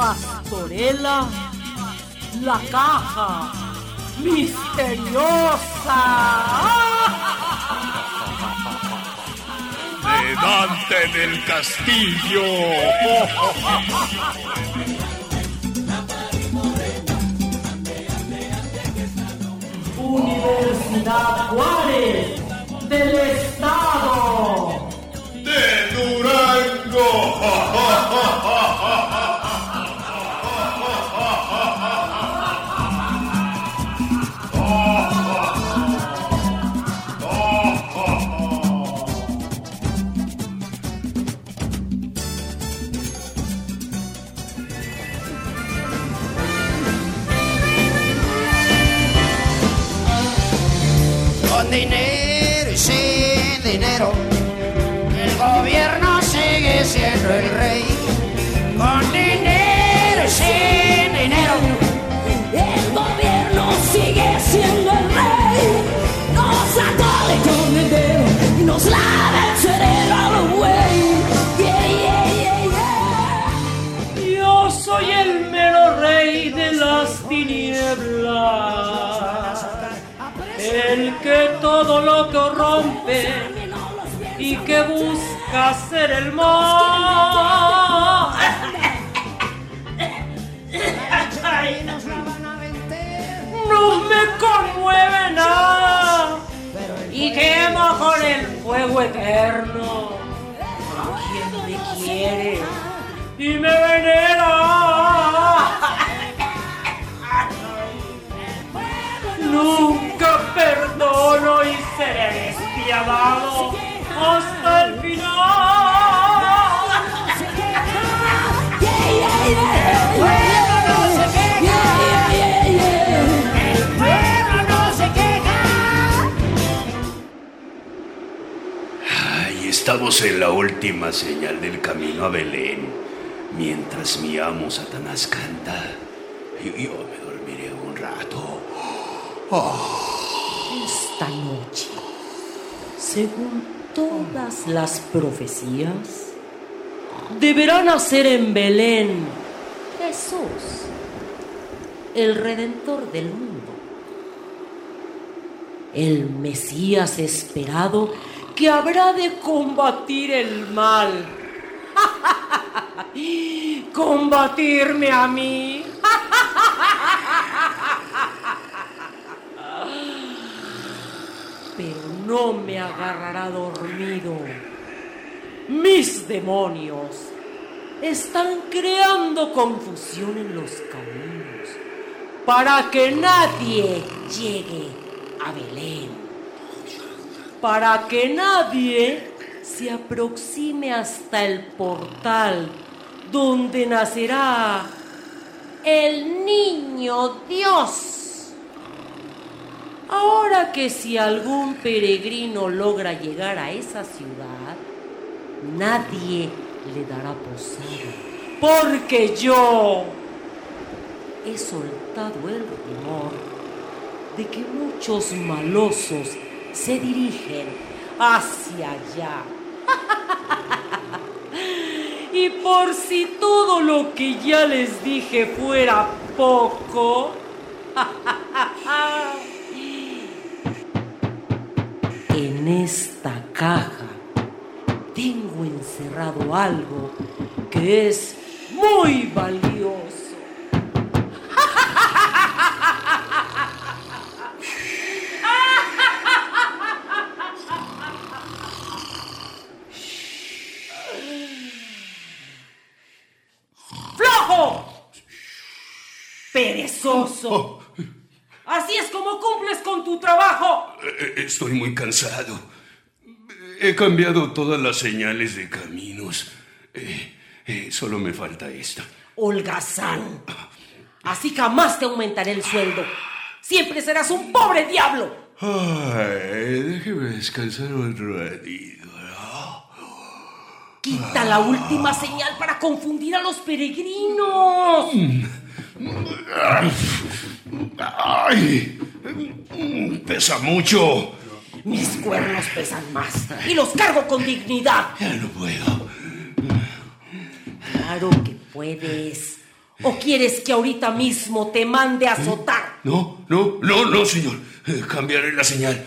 Pastorela, la caja misteriosa. De Dante del Castillo. Universidad Juárez del Estado de Durango. Con dinero y sin dinero, el gobierno sigue siendo el rey. Con dinero y sin dinero, el gobierno sigue siendo el rey. Nos atole con el dedo y nos lava el cerebro, güey. Yeah, yeah, yeah, yeah. Yo soy el mero rey de las tinieblas, el que todo lo corrompe y que busca hacer el mal. No me conmueve nada y quemo con el fuego eterno a quien me quiere y me venera. Nunca perdono y seré despiadado hasta el final. El pueblo no se queja. El pueblo no se queja. Ay, estamos en la última señal del camino a Belén, mientras mi amo Satanás canta. Yo me dormiré un rato. Esta noche, según todas las profecías, deberá nacer en Belén Jesús, el Redentor del mundo, el Mesías esperado que habrá de combatir el mal. ¿Combatirme a mí? Pero no me agarrará dormido. Mis demonios están creando confusión en los caminos para que nadie llegue a Belén, para que nadie se aproxime hasta el portal donde nacerá el niño Dios. Ahora que si algún peregrino logra llegar a esa ciudad, nadie le dará posada, porque yo he soltado el rumor de que muchos malosos se dirigen hacia allá. Y por si todo lo que ya les dije fuera poco, en esta caja tengo encerrado algo que es muy valioso. ¡Flojo! ¡Perezoso! Así es como cumples con tu trabajo. Estoy muy cansado. He cambiado todas las señales de caminos. Solo me falta esta. Holgazán. Así jamás te aumentaré el sueldo. Siempre serás un pobre diablo. Ay, déjeme descansar un ratito, ¿no? Quita la última señal para confundir a los peregrinos. ¡Ay! ¡Pesa mucho! Mis cuernos pesan más y los cargo con dignidad. Ya no puedo. Claro que puedes. ¿O quieres que ahorita mismo te mande a azotar? No, señor. Cambiaré la señal.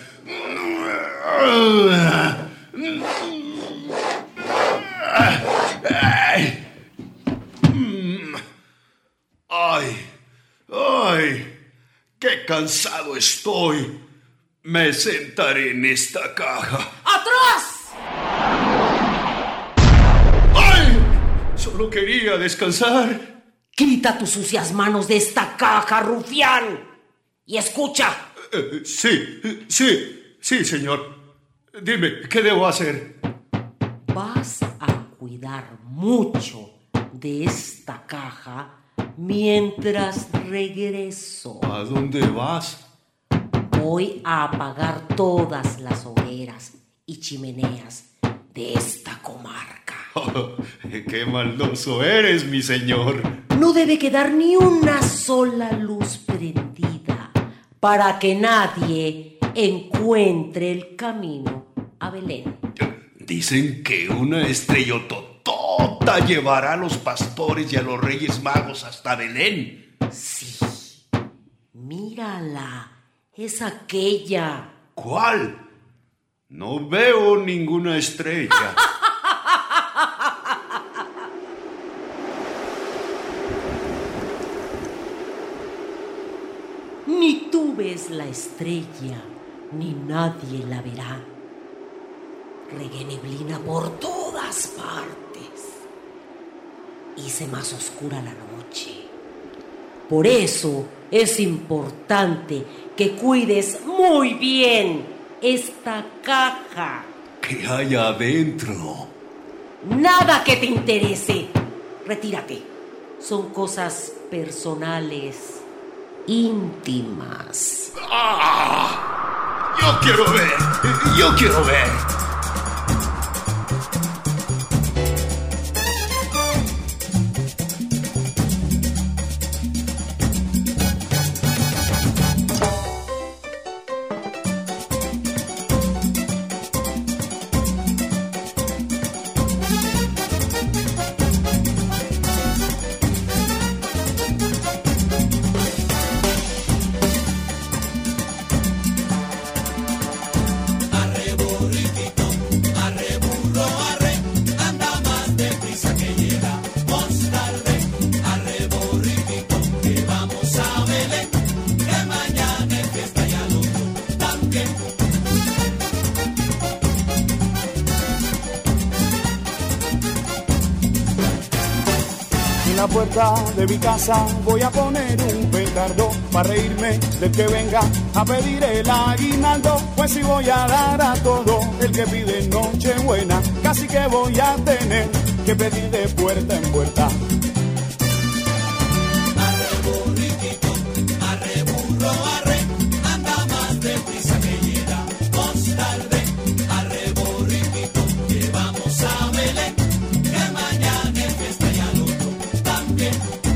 ¡Ay! ¡Qué cansado estoy! Me sentaré en esta caja. ¡Atrás! ¡Ay! Solo quería descansar. Quita tus sucias manos de esta caja, rufián. Y escucha. Sí, señor. Dime, ¿qué debo hacer? Vas a cuidar mucho de esta caja mientras regreso. ¿A dónde vas? Voy a apagar todas las hogueras y chimeneas de esta comarca. Oh, ¡qué maldoso eres, mi señor! No debe quedar ni una sola luz prendida para que nadie encuentre el camino a Belén. Dicen que una estrellototota llevará a los pastores y a los reyes magos hasta Belén. Sí, mírala, es aquella. ¿Cuál? No veo ninguna estrella. Ni tú ves la estrella, ni nadie la verá. Regué neblina por todas partes. Hice más oscura la noche. Por eso es importante que cuides muy bien esta caja. ¿Qué hay adentro? Nada que te interese. Retírate. Son cosas personales, íntimas. ¡Ah! ¡Yo quiero ver! En la puerta de mi casa voy a poner un petardo para reírme del que venga a pedir el aguinaldo. Pues si voy a dar a todo el que pide Nochebuena, casi que voy a tener que pedir de puerta en puerta. Arre burriquito, arre burro, arre, anda más deprisa que llegamos tarde. Arre burriquito, que vamos a Belén, que mañana es fiesta y al otro también.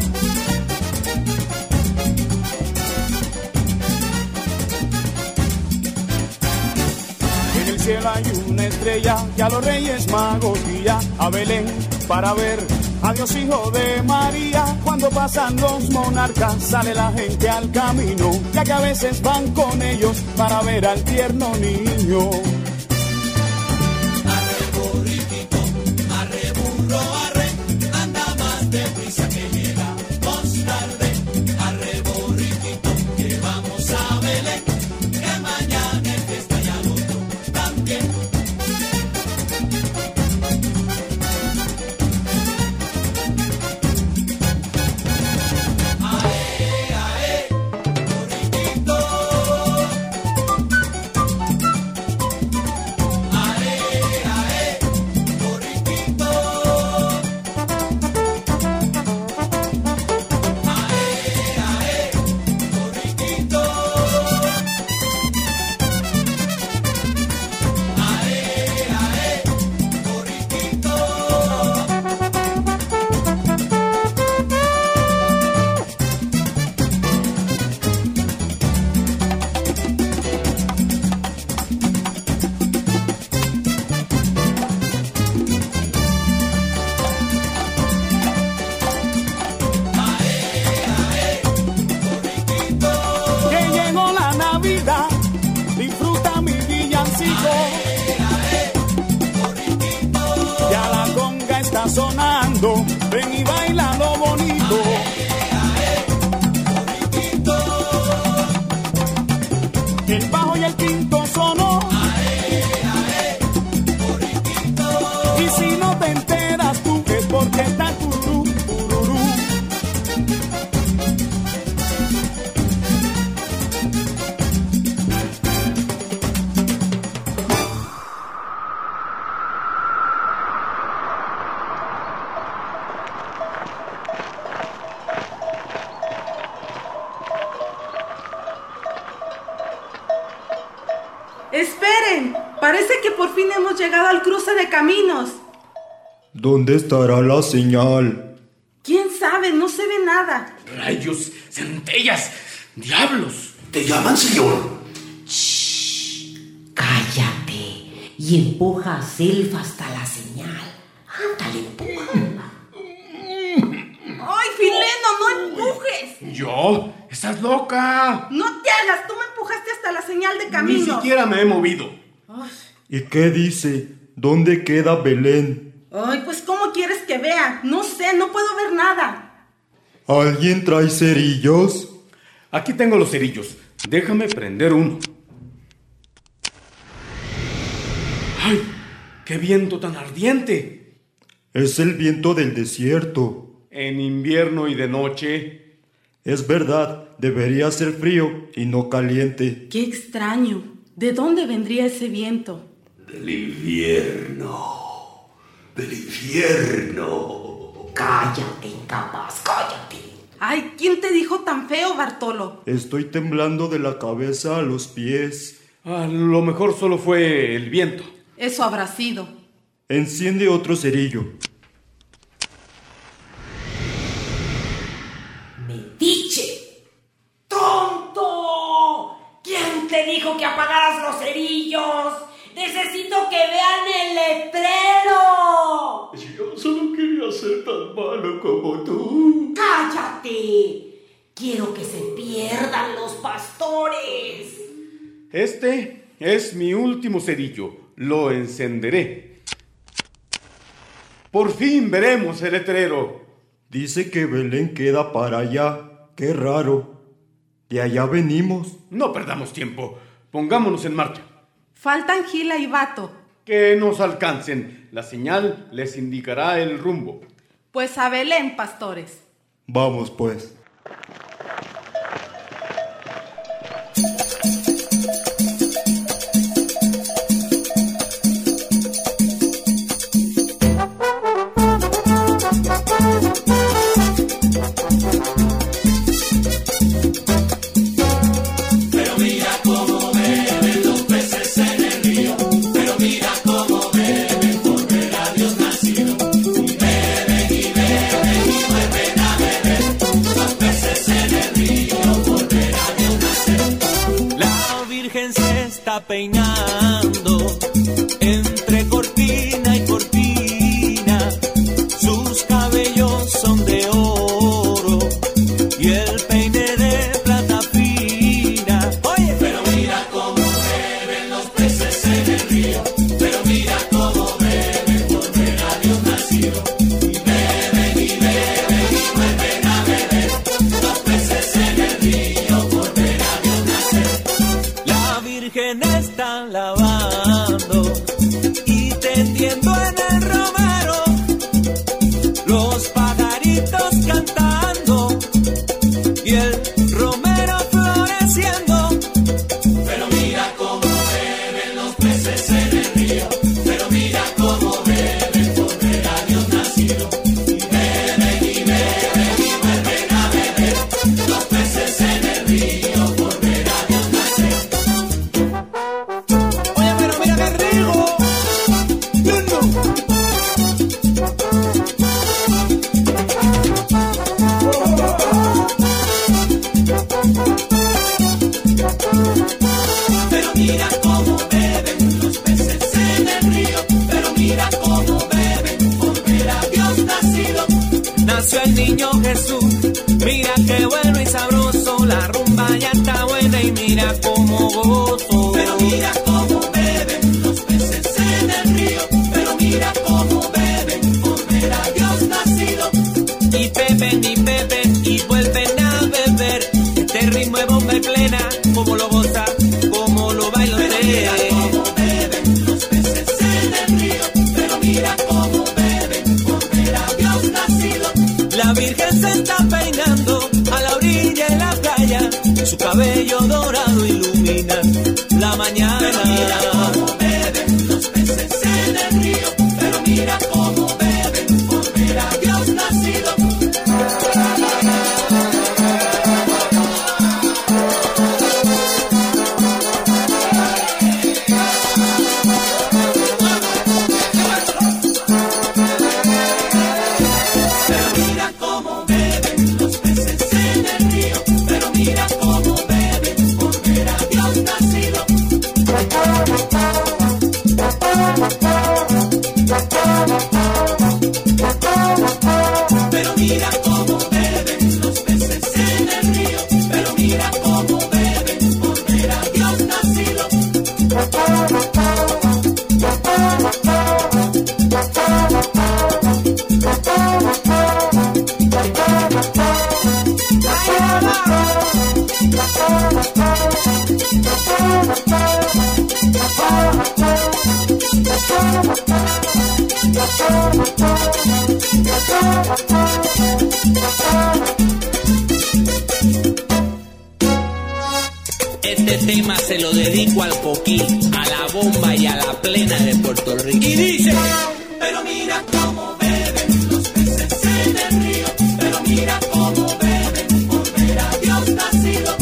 En el cielo hay una estrella que a los reyes magos guía a Belén para ver a Dios hijo de María. Cuando pasan los monarcas sale la gente al camino, ya que a veces van con ellos para ver al tierno niño. Arre burriquito, arre burro, arre, anda más deprisa que llegamos tarde. Arre burriquito, que vamos a Belén, que mañana es fiesta y al otro también. Borriquito sonó. Borriquito. Y si no te enteras tú es porque está tururú, tururú. ¡Esperen! Parece que por fin hemos llegado al cruce de caminos. ¿Dónde estará la señal? ¿Quién sabe? No se ve nada. ¡Rayos! ¡Centellas! ¡Diablos! ¿Te llaman, señor? Cállate y empuja a Selfa hasta la señal. Ándale, empuja. ¡Ay, Fileno, no empujes! ¿Yo? ¡Estás loca! ¡No te hagas! Tú me empujaste hasta la señal de caminos. Ni siquiera me he movido. ¿Y qué dice? ¿Dónde queda Belén? Ay, pues ¿cómo quieres que vea? No sé, no puedo ver nada. ¿Alguien trae cerillos? Aquí tengo los cerillos. Déjame prender uno. ¡Ay! ¡Qué viento tan ardiente! Es el viento del desierto. En invierno y de noche. Es verdad, debería ser frío y no caliente. ¡Qué extraño! ¿De dónde vendría ese viento? Del infierno. Del infierno. Cállate, incapaz, cállate. Ay, ¿quién te dijo tan feo, Bartolo? Estoy temblando de la cabeza a los pies. A lo mejor solo fue el viento. Eso habrá sido. Enciende otro cerillo. ¡Metiche! ¡Tonto! ¿Quién te dijo que apagaras los cerillos? ¡Necesito que vean el letrero! Yo solo quería ser tan malo como tú. ¡Cállate! Quiero que se pierdan los pastores. Este es mi último cerillo. Lo encenderé. Por fin veremos el letrero. Dice que Belén queda para allá. ¡Qué raro! De allá venimos. No perdamos tiempo. Pongámonos en marcha. Faltan Gila y Bato. Que nos alcancen. La señal les indicará el rumbo. Pues a Belén, pastores. Vamos, pues. Pero mira cómo beben los peces en el río. Pero mira cómo beben por ver a Dios nacido. Y beben y beben y vuelven a beber. Los peces en el río por ver a Dios nacer. La Virgen se está peinando entre cortina y cortina. Sus cabellos son de oro y el peine de plata fina. Oye, Pero mira cómo beben los peces en el río. Pero mira cómo beben por ver a Dios nacido. Y beben y beben y vuelven a beber. Los peces en el río por ver a Dios nacer. la Virgen está lavando y tendiendo en el romero, los pajaritos cantando y el romero floreciendo. Pero mira cómo beben los peces en el río. Pero mira cómo beben por ver a Dios nacido. Y beben y beben y vuelven a beber. Los peces en el río por ver a Dios nacer. Oye, pero mira qué rico. Pero mira cómo beben los peces en el río. Pero mira cómo beben por ver a Dios nacido. Nació el niño Jesús, mira qué bueno y sabroso, la rumba ya está buena y mira cómo gozo. Pero mira cómo beben los peces en el río. Pero mira cómo beben por ver a Dios nacido. Y beben y vuelven a beber. Este ritmo es bomba y plena, como lo goza, como lo baila Este tema se lo dedico al coquí, a la bomba y a la plena de Puerto Rico. Y dice: pero mira cómo beben los peces en el río, pero mira cómo beben por ver a Dios nacido.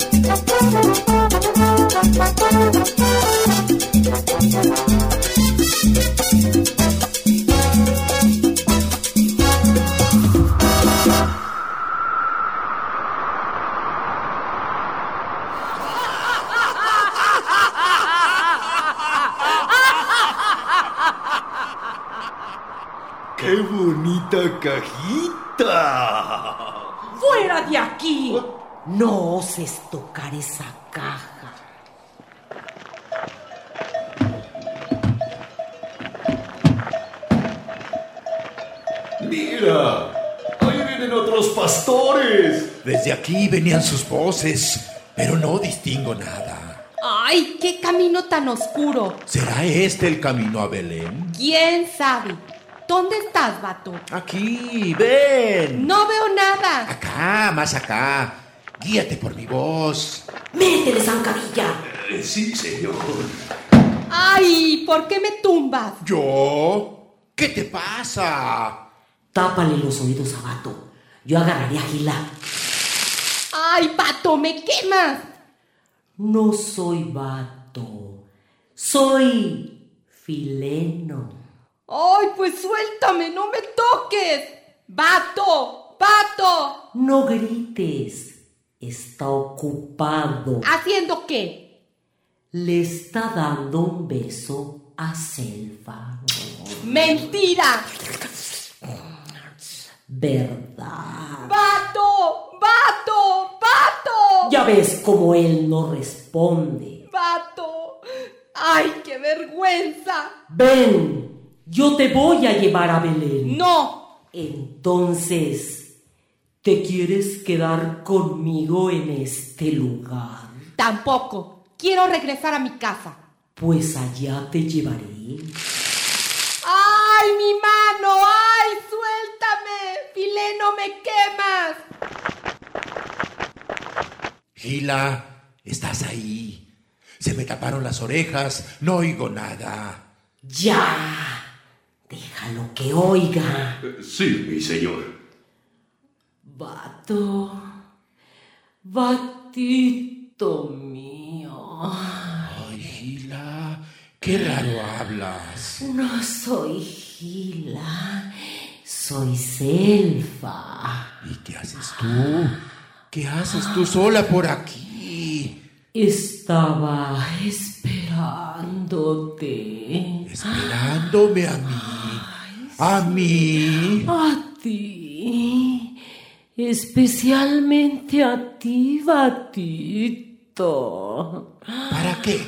¡Qué bonita cajita! ¡Fuera de aquí! No oses tocar esa caja. ¡Mira! ¡Ahí vienen otros pastores! Desde aquí venían sus voces, pero no distingo nada. ¡Ay, qué camino tan oscuro! ¿Será este el camino a Belén? ¿Quién sabe? ¿Dónde estás, vato? Aquí, ven. No veo nada. Acá, más acá. Guíate por mi voz. ¡Métele, zancadilla! Sí, señor. ¡Ay! ¿Por qué me tumbas? ¿Yo? ¿Qué te pasa? Tápale los oídos a Vato. Yo agarraré a Gila. ¡Ay, vato! ¡Me quemas! No soy Vato. Soy Fileno. ¡Ay, pues suéltame! ¡No me toques! ¡Vato! ¡Vato! No grites. Está ocupado. ¿Haciendo qué? Le está dando un beso a Selva. ¡Mentira! ¿Verdad? ¡Vato! ¡Vato! ¡Vato! Ya ves cómo él no responde. ¡Vato! ¡Ay, qué vergüenza! Ven, yo te voy a llevar a Belén. ¡No! Entonces, ¿te quieres quedar conmigo en este lugar? Tampoco. Quiero regresar a mi casa. Pues allá te llevaré. ¡Ay, mi mano! ¡Ay, suéltame! ¡Fileno, me quemas! Gila, ¿estás ahí? Se me taparon las orejas, no oigo nada. ¡Ya! Déjalo que oiga. Sí, mi señor. Vato, Vatito mío. Ay, Gila, qué raro hablas. No soy Gila, soy Selva. ¿Y qué haces tú? ¿Qué haces tú sola por aquí? Estaba esperándote. Esperándome a mí. ¿A mí? A ti. Especialmente a ti, Vatito. ¿Para qué?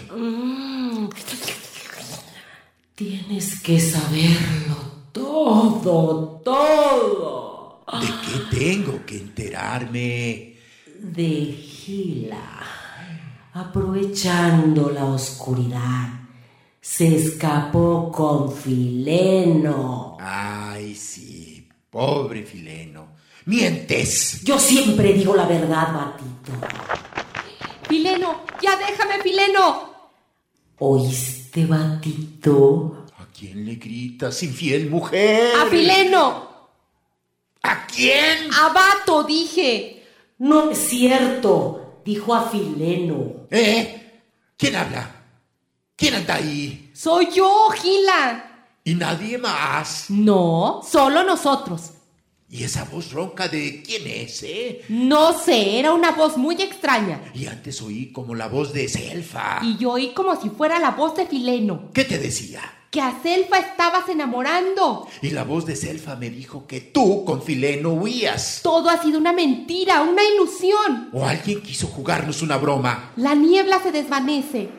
Tienes que saberlo todo, todo. ¿De qué tengo que enterarme? De Gila. Aprovechando la oscuridad, se escapó con Fileno. Ay, sí, pobre Fileno. ¡Mientes! Yo siempre digo la verdad, Vatito. ¡Fileno! ¡Ya déjame, Fileno! ¿Oíste, Vatito? ¿A quién le gritas, infiel mujer? ¡A Fileno! ¿A quién? ¡A Vato, dije! No es cierto, dijo a Fileno. ¿Quién habla? ¿Quién anda ahí? ¡Soy yo, Gila! ¿Y nadie más? No, solo nosotros. ¿Y esa voz ronca de quién es, No sé, era una voz muy extraña. Y antes oí como la voz de Selfa. Y yo oí como si fuera la voz de Fileno. ¿Qué te decía? Que a Selfa estabas enamorando. Y la voz de Selfa me dijo que tú con Fileno huías. Todo ha sido una mentira, una ilusión. O alguien quiso jugarnos una broma. La niebla se desvanece.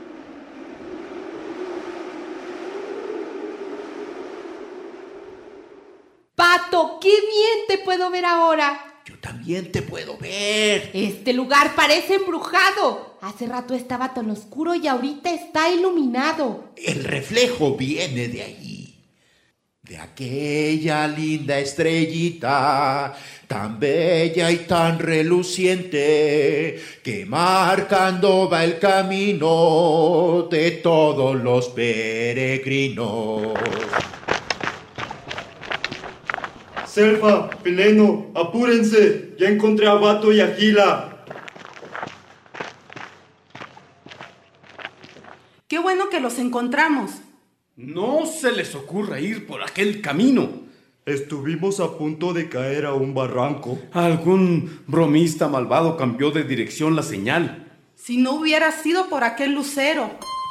Pato, qué bien te puedo ver ahora. Yo también te puedo ver. Este lugar parece embrujado. Hace rato estaba tan oscuro y ahorita está iluminado. El reflejo viene de ahí. de aquella linda estrellita, tan bella y tan reluciente, que marcando va el camino de todos los peregrinos. Selva, Veleno, apúrense, ya encontré a Bato y a Gila. Qué bueno que los encontramos. No se les ocurra ir por aquel camino. Estuvimos a punto de caer a un barranco. Algún bromista malvado cambió de dirección la señal. Si no hubiera sido por aquel lucero.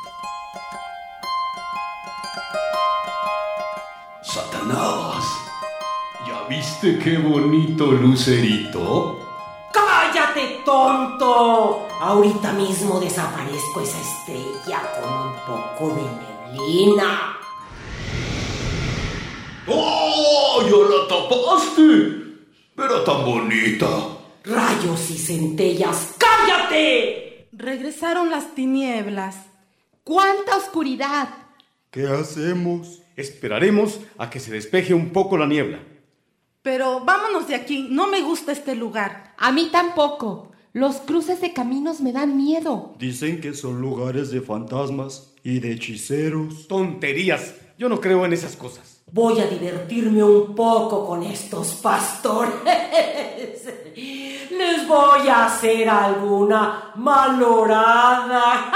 Satanás, ¿ya viste qué bonito lucerito? ¡Cállate, tonto! Ahorita mismo desaparezco esa estrella con un poco de neblina. ¡Oh! ¡Ya la tapaste! Era tan bonita. ¡Rayos y centellas! ¡Cállate! Regresaron las tinieblas. ¡Cuánta oscuridad! ¿Qué hacemos? Esperaremos a que se despeje un poco la niebla. Pero vámonos de aquí, no me gusta este lugar. A mí tampoco. Los cruces de caminos me dan miedo. Dicen que son lugares de fantasmas y de hechiceros. Tonterías, yo no creo en esas cosas. Voy a divertirme un poco con estos pastores. Les voy a hacer alguna malorada.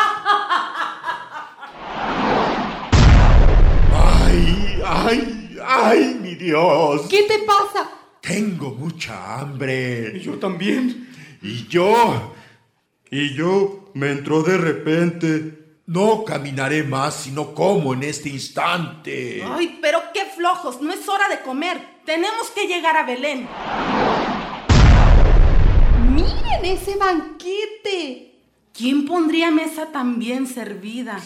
¡Ay, mi Dios! ¿Qué te pasa? Tengo mucha hambre. Yo también. Y yo me entró de repente. No caminaré más si no como en este instante. Ay, pero qué flojos, no es hora de comer. Tenemos que llegar a Belén. ¡Miren ese banquete! ¿Quién pondría mesa tan bien servida?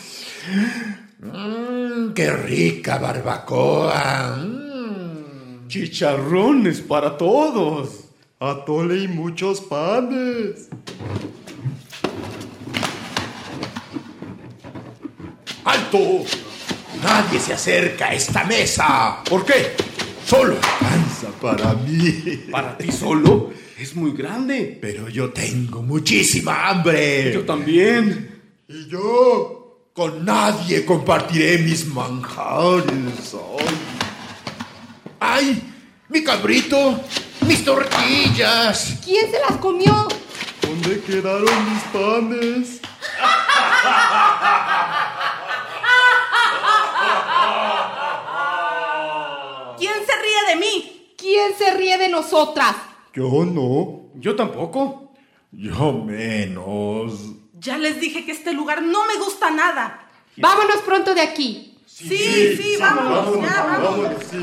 ¡Qué rica barbacoa! Chicharrones para todos. Atole y muchos panes. ¡Alto! Nadie se acerca a esta mesa. ¿Por qué? Solo alcanza para mí. ¿Para ti solo? Es muy grande. Pero yo tengo muchísima hambre. Yo también. Y yo con nadie compartiré mis manjares. ¡Ay! ¡Mi cabrito! ¡Mis tortillas! ¿Quién se las comió? ¿Dónde quedaron mis panes? ¿Quién se ríe de mí? ¿Quién se ríe de nosotras? Yo no. Yo tampoco. Yo menos. Ya les dije que este lugar no me gusta nada. Vámonos pronto de aquí. Sí, vámonos. Vámonos, sí.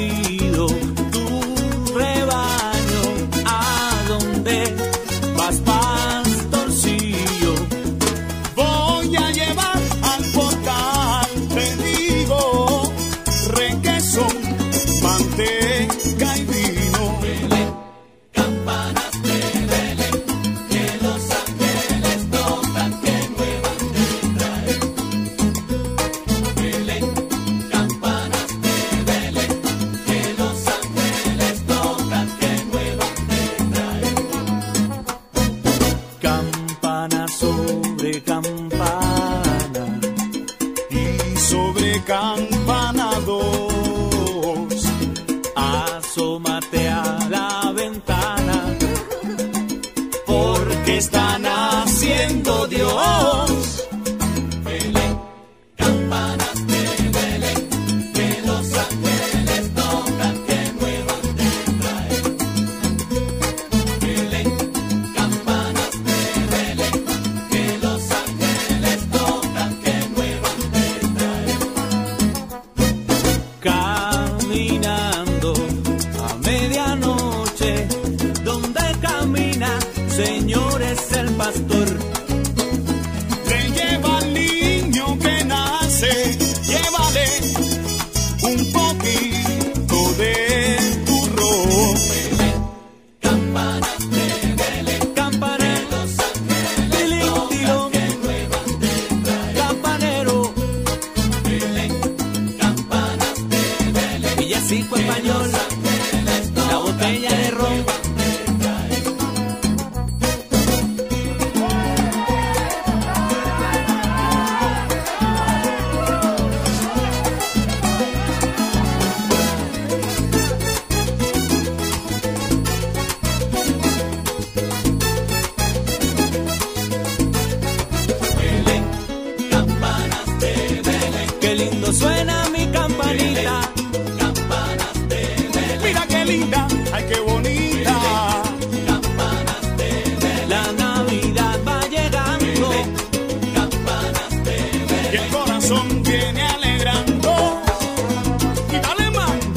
Recogido tu rebaño, ¿a dónde vas? porque está naciendo Dios. Belén, campanas de Belén, que los ángeles tocan, que nuevas te traen. Belén, campanas de Belén, que los ángeles tocan, que nuevas te traen. Caminando a medianoche, donde camina, Señor es el pastor. Le lleva al niño que nace, llévale un poquito de burro. Campanas de Belén, Campanero, que los ángeles tocan, que nuevas te traen. campanero, Belén, campanas de Belén, villancico español, la botella de ron. campanas de Belén, Qué lindo suena mi campanita. campanas de Belén, Mira qué linda, ay qué bonita. campanas de Belén, La Navidad va llegando. campanas de Belén, Y el corazón viene alegrando. Y dale mambo.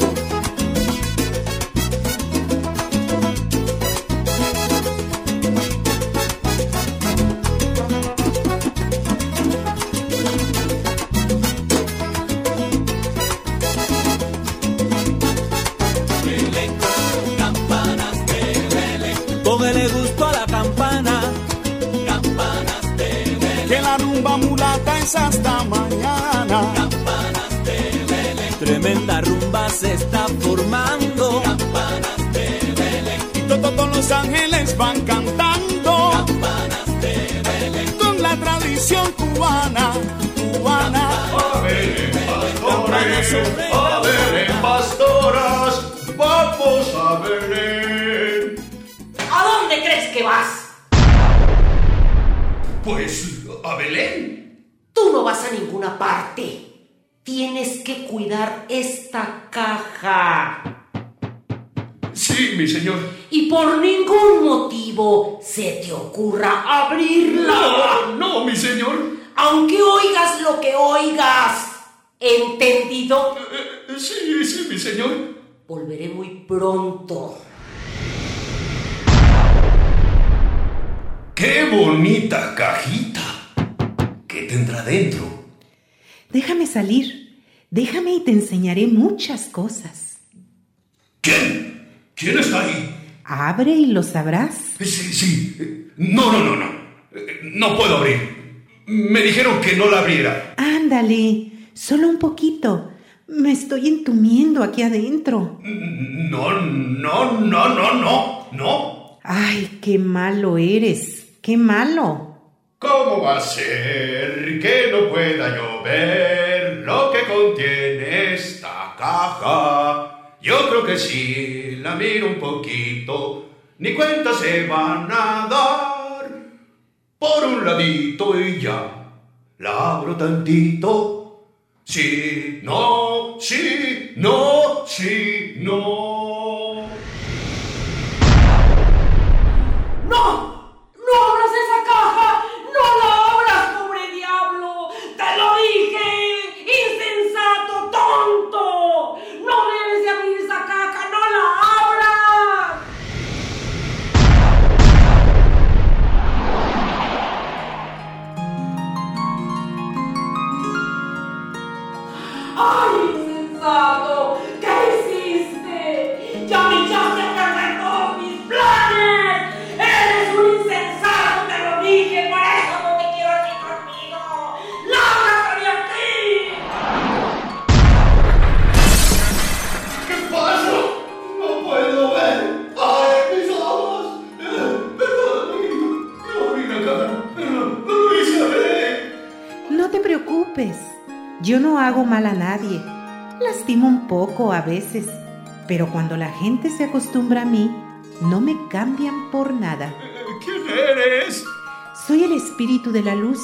campanas de Belén, Póngale gusto a la campana. campanas de Belén, Que la rumba mulata es hasta mañana. campanas de Belén, Tremenda rumba se está formando. campanas de Belén, Y todos los ángeles van cantando. campanas de Belén, Con la tradición cubana, cubana. A Belén, pastores, a Belén, pastoras, vamos a Belén. ¿A dónde crees que vas? Pues a Belén. Tú no vas a ninguna parte. Tienes que cuidar esta caja. Sí, mi señor. Y por ningún motivo se te ocurra abrirla. No, mi señor. Aunque oigas lo que oigas. ¿Entendido? Sí, mi señor. Volveré muy pronto. ¡Qué bonita cajita! ¿Qué tendrá dentro? Déjame salir. Déjame y te enseñaré muchas cosas. ¿Quién? ¿Quién está ahí? Abre y lo sabrás. Sí. No. No puedo abrir. Me dijeron que no la abriera. Ándale, solo un poquito. Me estoy entumiendo aquí adentro. No. Ay, qué malo eres. ¡Qué malo! ¿Cómo va a ser que no pueda yo ver lo que contiene esta caja? Yo creo que si la miro un poquito, ni cuenta se van a dar. Por un ladito y ya, la abro tantito. Sí, no. ¡No! ¡No abras esa caja! ¡No la abras, pobre diablo! ¡Te lo dije! ¡Insensato, tonto! ¡No debes de abrir esa caja! ¡No la abras! ¡Ay, insensato! ¿Qué hiciste? ¡Ya me echaste a perder todos mis planes! ¡Eres un insensato! ¡Te lo dije! ¡Por eso no te quiero aquí conmigo! ¡Lárgate de aquí! ¿Qué pasa? No puedo ver. ¡Ay, mis ojos! Perdón, no abrí la caja. No lo hice, Belén. No te preocupes. Yo no hago mal a nadie. Lastimo un poco a veces, pero cuando la gente se acostumbra a mí, no me cambian por nada. ¿Quién eres? Soy el espíritu de la luz.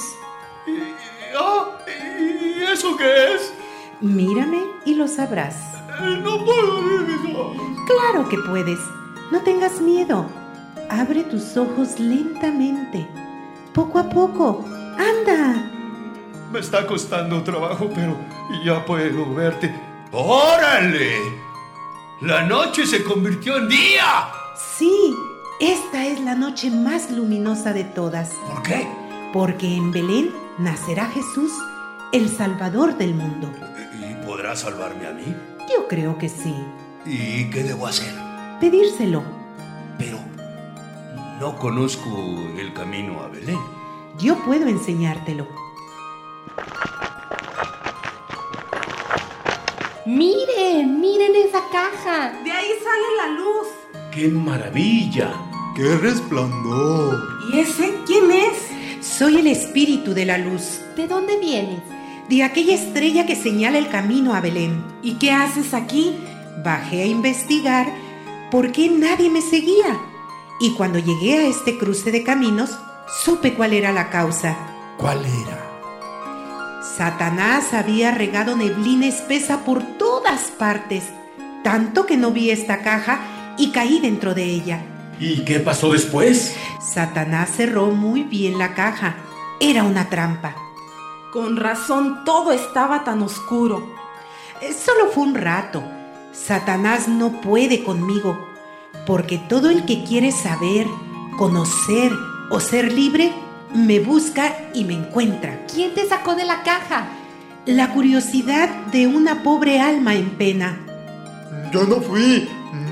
¿Y eso qué es? Mírame y lo sabrás. No puedo abrir mis ojos. Claro que puedes. No tengas miedo. Abre tus ojos lentamente. Poco a poco. ¡Anda! Me está costando trabajo, pero ya puedo verte. ¡Órale! ¡La noche se convirtió en día! Sí, esta es la noche más luminosa de todas. ¿Por qué? Porque en Belén nacerá Jesús, el Salvador del mundo. ¿Y podrá salvarme a mí? Yo creo que sí. ¿Y qué debo hacer? Pedírselo. Pero no conozco el camino a Belén. Yo puedo enseñártelo. Miren, miren esa caja. De ahí sale la luz. ¡Qué maravilla! ¡Qué resplandor! ¿Y ese quién es? Soy el espíritu de la luz. ¿De dónde vienes? De aquella estrella que señala el camino a Belén. ¿Y qué haces aquí? Bajé a investigar por qué nadie me seguía. Y cuando llegué a este cruce de caminos, supe cuál era la causa. ¿Cuál era? Satanás había regado neblina espesa por todas partes, tanto que no vi esta caja y caí dentro de ella. ¿Y qué pasó después? Satanás cerró muy bien la caja. Era una trampa. Con razón todo estaba tan oscuro. Solo fue un rato. Satanás no puede conmigo, porque todo el que quiere saber, conocer o ser libre, me busca y me encuentra. ¿Quién te sacó de la caja? La curiosidad de una pobre alma en pena. Yo no fui.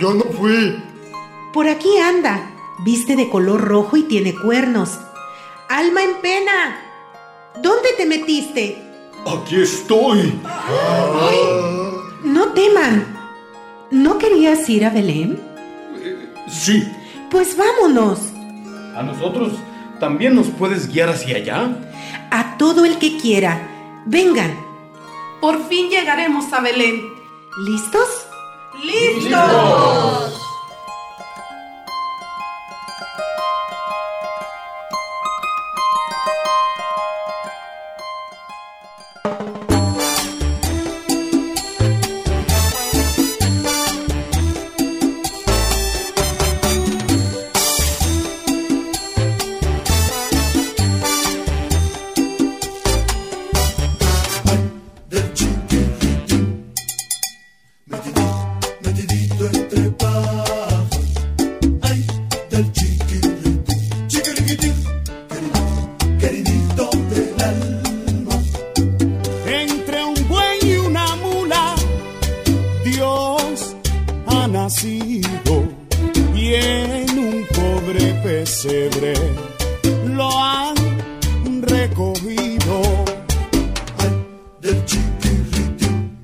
Por aquí anda, viste de color rojo y tiene cuernos. Alma en pena, ¿dónde te metiste? Aquí estoy. ¡Ay! No teman. ¿No querías ir a Belén? Sí. Pues vámonos. ¿A nosotros también nos puedes guiar hacia allá? A todo el que quiera. Vengan. Por fin llegaremos a Belén. ¿Listos? ¡Listos! Y en un pobre pesebre lo han recogido. Ay, del chiquirritín,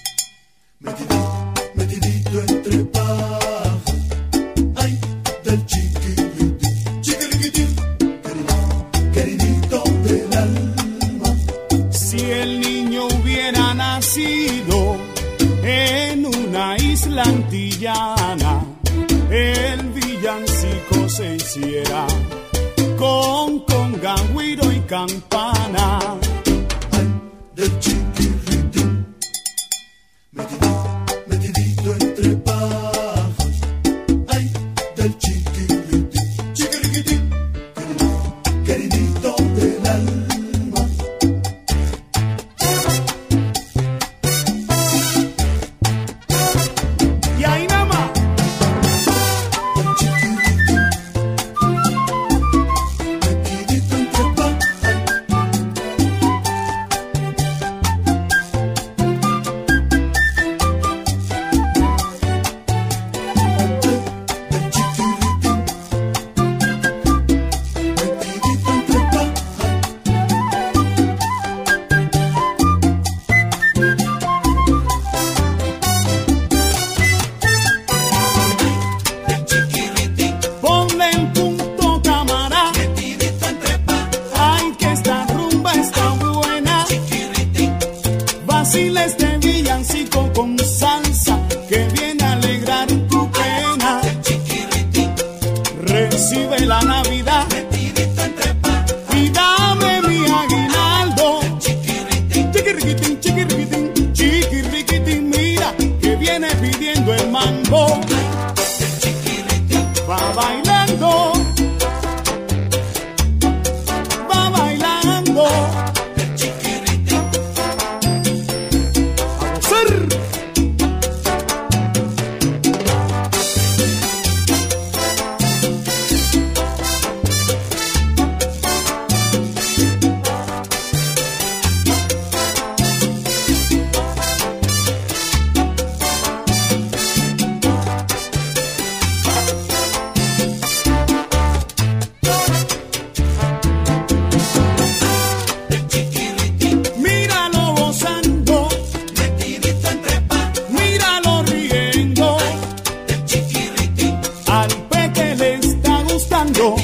metidito entre pajas. Ay, del chiquirritín, chiquirritín, queridito del alma. Si el niño hubiera nacido en una isla antillana, el villancico se hiciera con conga, güiro y campana. Ay, del chiquirritín, metidito entre pajas. Ay, del chiquirritín, chiquirritín, queridito del alma. Navidad. Y dame mi aguinaldo. Chiquirriquitín, chiquirriquitín, chiquirriquitín, mira que viene pidiendo el mambo. Va bailando, va bailando. A gozar. Míralo gozando, míralo riendo, al peque le está gustando,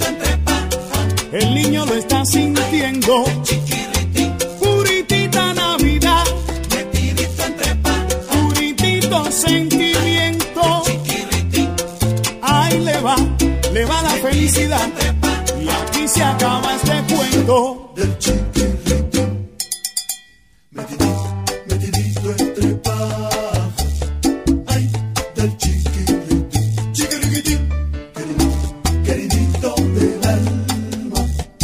el niño lo está sintiendo. Puritita Navidad, puritito sentimiento, ahí le va la felicidad, y aquí se acaba este cuento. Metidito entre pajas, ay, del chiquiritín, chiquiritín, queridito del alma.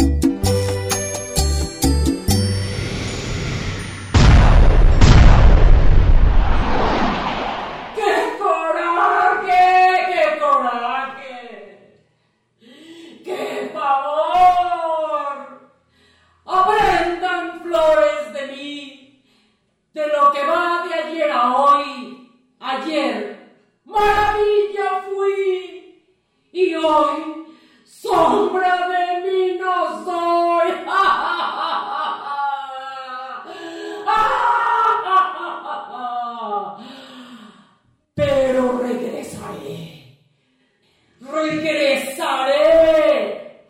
¡Qué coraje! ¡Qué coraje! ¡Qué pavor! Aprendan, flores, de mí, de lo que va de ayer a hoy. Ayer, maravilla fui, y hoy, sombra de mí no soy. Pero regresaré. Regresaré.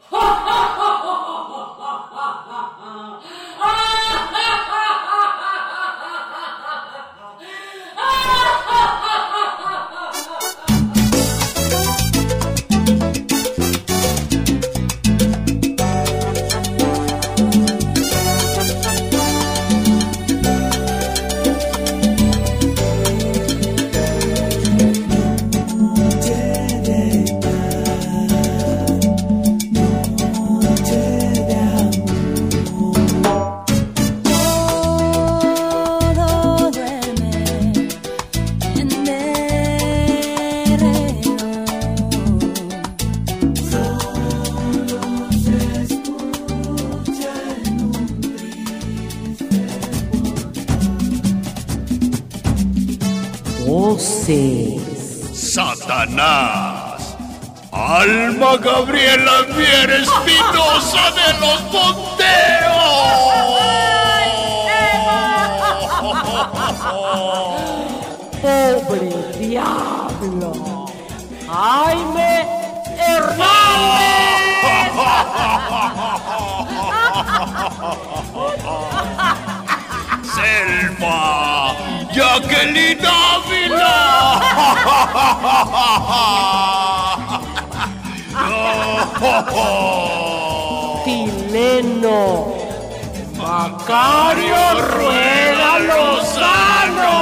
Satanás, alma Gabriela Mier Espinosa de los Monteros. ¡Pobre diablo! ¡Jaime Hernández! Selma, Jacqueline Ávila. Tileno, Macario Rueda Lozano.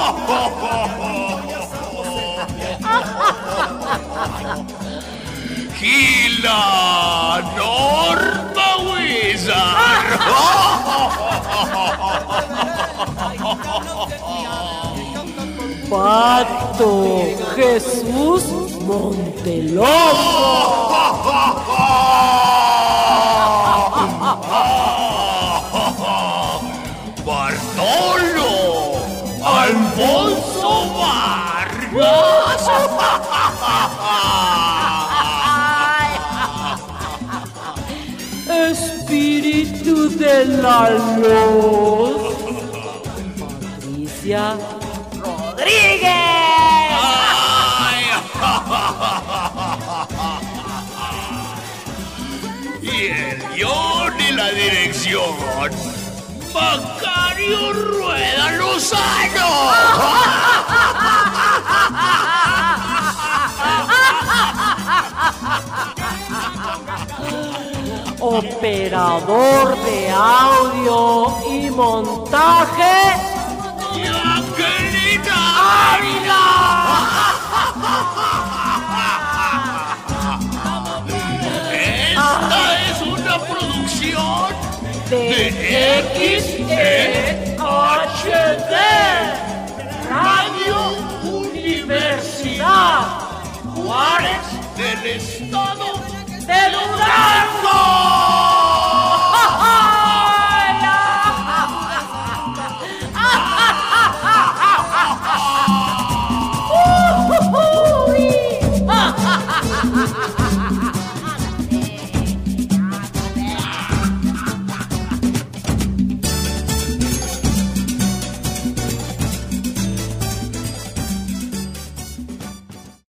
Gila, Norma Huizar. Pato Jesús Monteloso. Bartolo Alfonso Vargas. Espíritu de la luz, Patricia Rodríguez. Y el guión y la dirección, Macario Rueda Lozano. operador de audio y montaje, ¡Angelita Ávila. Esta es una producción de XEHD, Radio Universidad Juárez del Estado de Durango.